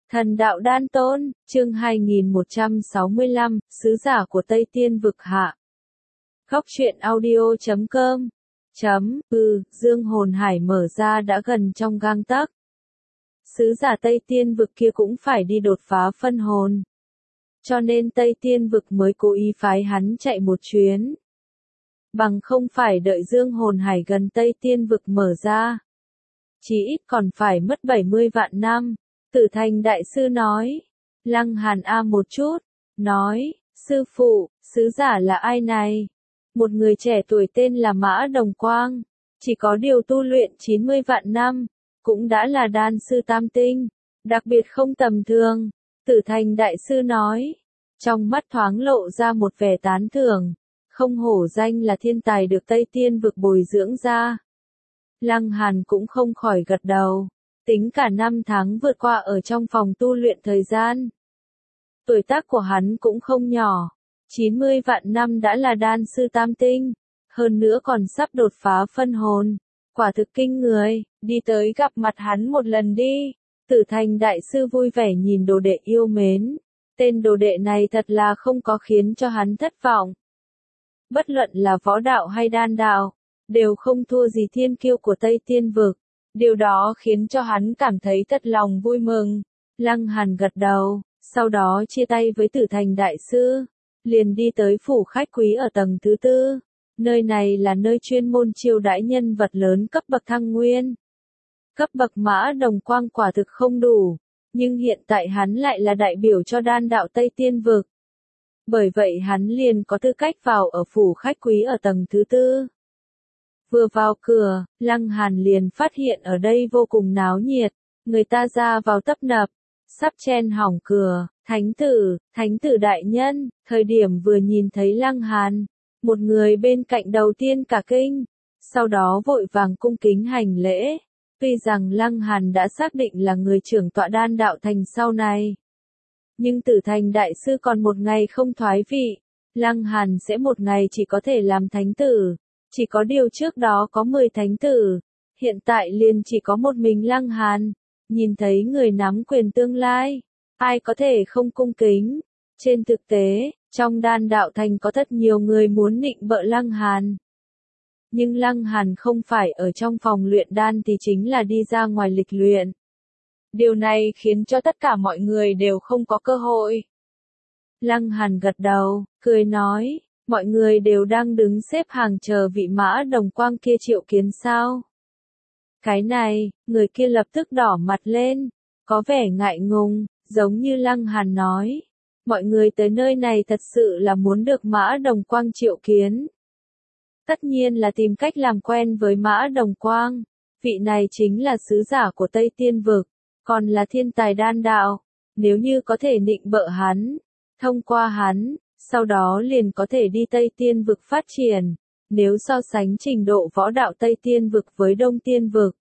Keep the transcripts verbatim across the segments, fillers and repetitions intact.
Thần đạo đan tôn, chương hai nghìn một trăm sáu mươi lăm, sứ giả của Tây Tiên vực hạ. Góc truyện audio chấm com. Chấm, ừ, dương hồn hải mở ra đã gần trong gang tấc. Sứ giả Tây Tiên vực kia cũng phải đi đột phá phân hồn. Cho nên Tây Tiên vực mới cố ý phái hắn chạy một chuyến. Bằng không phải đợi dương hồn hải gần Tây Tiên vực mở ra. Chỉ ít còn phải mất bảy mươi vạn năm. Tử Thành đại sư nói. Lăng Hàn a một chút, nói, sư phụ, sứ giả là ai này? Một người trẻ tuổi tên là Mã Đồng Quang, chỉ có điều tu luyện chín mươi vạn năm, cũng đã là đan sư tam tinh, đặc biệt không tầm thường. Tử Thành đại sư nói, trong mắt thoáng lộ ra một vẻ tán thưởng, không hổ danh là thiên tài được Tây Tiên vực bồi dưỡng ra. Lăng Hàn cũng không khỏi gật đầu. Tính cả năm tháng vượt qua ở trong phòng tu luyện thời gian. Tuổi tác của hắn cũng không nhỏ. chín mươi vạn năm đã là đan sư tam tinh. Hơn nữa còn sắp đột phá phân hồn. Quả thực kinh người, đi tới gặp mặt hắn một lần đi. Tử Thành đại sư vui vẻ nhìn đồ đệ yêu mến. Tên đồ đệ này thật là không có khiến cho hắn thất vọng. Bất luận là võ đạo hay đan đạo, đều không thua gì thiên kiêu của Tây Tiên vực. Điều đó khiến cho hắn cảm thấy thật lòng vui mừng. Lăng Hàn gật đầu, sau đó chia tay với Tử Thành đại sư, liền đi tới phủ khách quý ở tầng thứ tư. Nơi này là nơi chuyên môn chiêu đãi nhân vật lớn cấp bậc thăng nguyên. Cấp bậc Mã Đồng Quang quả thực không đủ, nhưng hiện tại hắn lại là đại biểu cho đan đạo Tây Tiên vực. Bởi vậy hắn liền có tư cách vào ở phủ khách quý ở tầng thứ tư. Vừa vào cửa, Lăng Hàn liền phát hiện ở đây vô cùng náo nhiệt, người ta ra vào tấp nập, sắp chen hỏng cửa. Thánh tử, thánh tử đại nhân, thời điểm vừa nhìn thấy Lăng Hàn, một người bên cạnh đầu tiên cả kinh, sau đó vội vàng cung kính hành lễ. Tuy rằng Lăng Hàn đã xác định là người trưởng tọa đan đạo thành sau này, nhưng Tử Thành đại sư còn một ngày không thoái vị, Lăng Hàn sẽ một ngày chỉ có thể làm thánh tử. Chỉ có điều trước đó có mười thánh tử, hiện tại liền chỉ có một mình Lăng Hàn. Nhìn thấy người nắm quyền tương lai, ai có thể không cung kính. Trên thực tế, trong đan đạo thành có rất nhiều người muốn nịnh bợ Lăng Hàn. Nhưng Lăng Hàn không phải ở trong phòng luyện đan thì chính là đi ra ngoài lịch luyện. Điều này khiến cho tất cả mọi người đều không có cơ hội. Lăng Hàn gật đầu, cười nói. Mọi người đều đang đứng xếp hàng chờ vị Mã Đồng Quang kia triệu kiến sao? Cái này, người kia lập tức đỏ mặt lên, có vẻ ngại ngùng, giống như Lăng Hàn nói. Mọi người tới nơi này thật sự là muốn được Mã Đồng Quang triệu kiến. Tất nhiên là tìm cách làm quen với Mã Đồng Quang. Vị này chính là sứ giả của Tây Tiên vực, còn là thiên tài đan đạo. Nếu như có thể nịnh bợ hắn, thông qua hắn, sau đó liền có thể đi Tây Tiên vực phát triển. Nếu so sánh trình độ võ đạo Tây Tiên vực với Đông Tiên vực,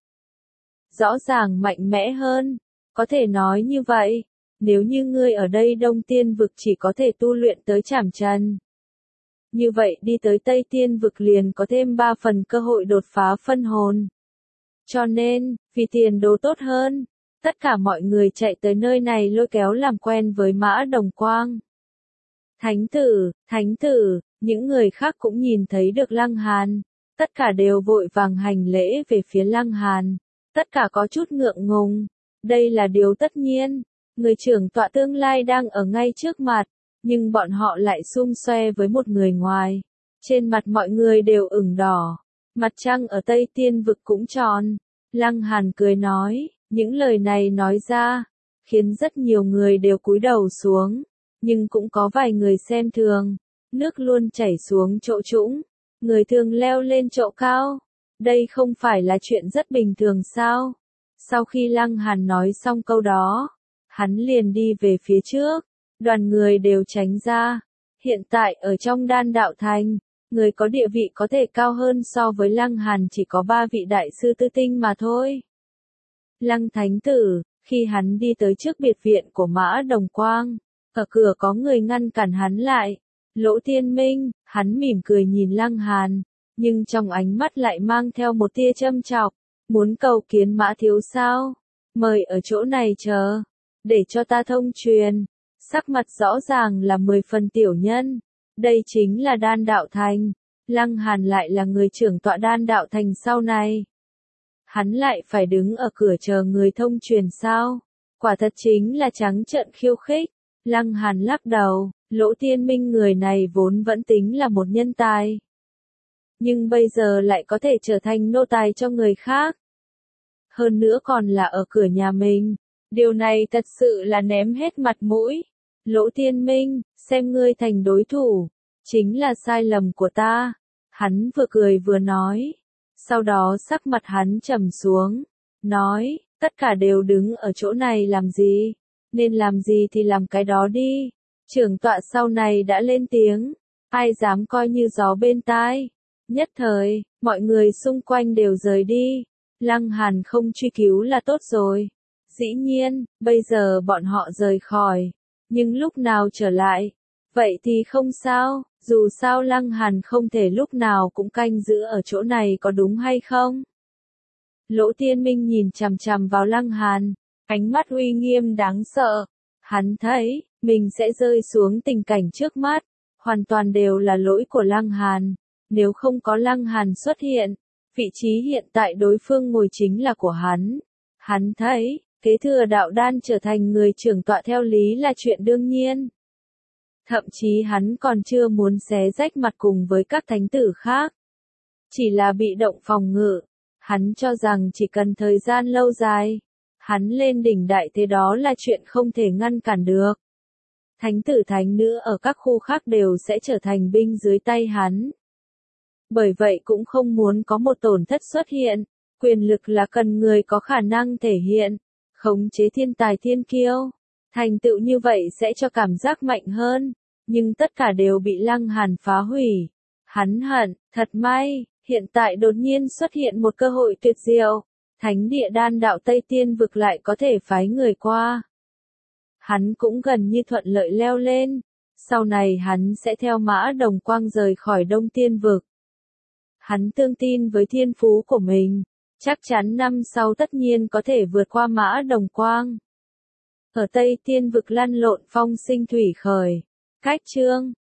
rõ ràng mạnh mẽ hơn. Có thể nói như vậy, nếu như ngươi ở đây Đông Tiên vực chỉ có thể tu luyện tới Trảm Trần, như vậy đi tới Tây Tiên vực liền có thêm ba phần cơ hội đột phá phân hồn. Cho nên, vì tiền đồ tốt hơn, tất cả mọi người chạy tới nơi này lôi kéo làm quen với Mã Đồng Quang. Thánh tử, thánh tử, những người khác cũng nhìn thấy được Lăng Hàn, tất cả đều vội vàng hành lễ về phía Lăng Hàn, tất cả có chút ngượng ngùng, đây là điều tất nhiên, người trưởng tọa tương lai đang ở ngay trước mặt, nhưng bọn họ lại xung xoe với một người ngoài, trên mặt mọi người đều ửng đỏ, mặt trăng ở Tây Tiên vực cũng tròn. Lăng Hàn cười nói, những lời này nói ra, khiến rất nhiều người đều cúi đầu xuống. Nhưng cũng có vài người xem thường, nước luôn chảy xuống chỗ trũng, người thường leo lên chỗ cao. Đây không phải là chuyện rất bình thường sao? Sau khi Lăng Hàn nói xong câu đó, hắn liền đi về phía trước, đoàn người đều tránh ra. Hiện tại ở trong đan đạo thành, người có địa vị có thể cao hơn so với Lăng Hàn chỉ có ba vị đại sư tư tinh mà thôi. Lăng Thánh Tử, khi hắn đi tới trước biệt viện của Mã Đồng Quang, ở cửa có người ngăn cản hắn lại. Lỗ Thiên Minh, hắn mỉm cười nhìn Lăng Hàn, nhưng trong ánh mắt lại mang theo một tia châm chọc. Muốn cầu kiến Mã thiếu sao? Mời ở chỗ này chờ. để cho ta thông truyền. Sắc mặt rõ ràng là mười phần tiểu nhân. Đây chính là đan đạo thành. Lăng Hàn lại là người trưởng tọa đan đạo thành sau này. Hắn lại phải đứng ở cửa chờ người thông truyền sao? Quả thật chính là trắng trợn khiêu khích. Lăng Hàn lắc đầu, Lỗ Tiên Minh người này vốn vẫn tính là một nhân tài. Nhưng bây giờ lại có thể trở thành nô tài cho người khác. Hơn nữa còn là ở cửa nhà mình. Điều này thật sự là ném hết mặt mũi. Lỗ Tiên Minh, xem ngươi thành đối thủ. Chính là sai lầm của ta. Hắn vừa cười vừa nói. Sau đó sắc mặt hắn trầm xuống. Nói, tất cả đều đứng ở chỗ này làm gì? Nên làm gì thì làm cái đó đi. Trưởng tọa sau này đã lên tiếng. Ai dám coi như gió bên tai. Nhất thời, mọi người xung quanh đều rời đi. Lăng Hàn không truy cứu là tốt rồi. Dĩ nhiên, bây giờ bọn họ rời khỏi. Nhưng lúc nào trở lại? Vậy thì không sao, dù sao Lăng Hàn không thể lúc nào cũng canh giữ ở chỗ này có đúng hay không? Lỗ Tiên Minh nhìn chằm chằm vào Lăng Hàn, ánh mắt uy nghiêm đáng sợ. Hắn thấy, mình sẽ rơi xuống tình cảnh trước mắt, hoàn toàn đều là lỗi của Lăng Hàn. Nếu không có Lăng Hàn xuất hiện, vị trí hiện tại đối phương ngồi chính là của hắn. Hắn thấy, kế thừa đạo đan trở thành người trưởng tọa theo lý là chuyện đương nhiên. Thậm chí hắn còn chưa muốn xé rách mặt cùng với các thánh tử khác. Chỉ là bị động phòng ngự. Hắn cho rằng chỉ cần thời gian lâu dài, hắn lên đỉnh đại thế đó là chuyện không thể ngăn cản được. Thánh tử thánh nữ ở các khu khác đều sẽ trở thành binh dưới tay hắn. Bởi vậy cũng không muốn có một tổn thất xuất hiện. Quyền lực là cần người có khả năng thể hiện, khống chế thiên tài thiên kiêu. Thành tựu như vậy sẽ cho cảm giác mạnh hơn. Nhưng tất cả đều bị Lăng Hàn phá hủy. Hắn hận, thật may, hiện tại đột nhiên xuất hiện một cơ hội tuyệt diệu. Thánh địa đan đạo Tây Tiên vực lại có thể phái người qua. Hắn cũng gần như thuận lợi leo lên. Sau này hắn sẽ theo Mã Đồng Quang rời khỏi Đông Tiên vực. Hắn tương tin với thiên phú của mình. Chắc chắn năm sau tất nhiên có thể vượt qua Mã Đồng Quang. Ở Tây Tiên vực lăn lộn phong sinh thủy khởi. Cách chương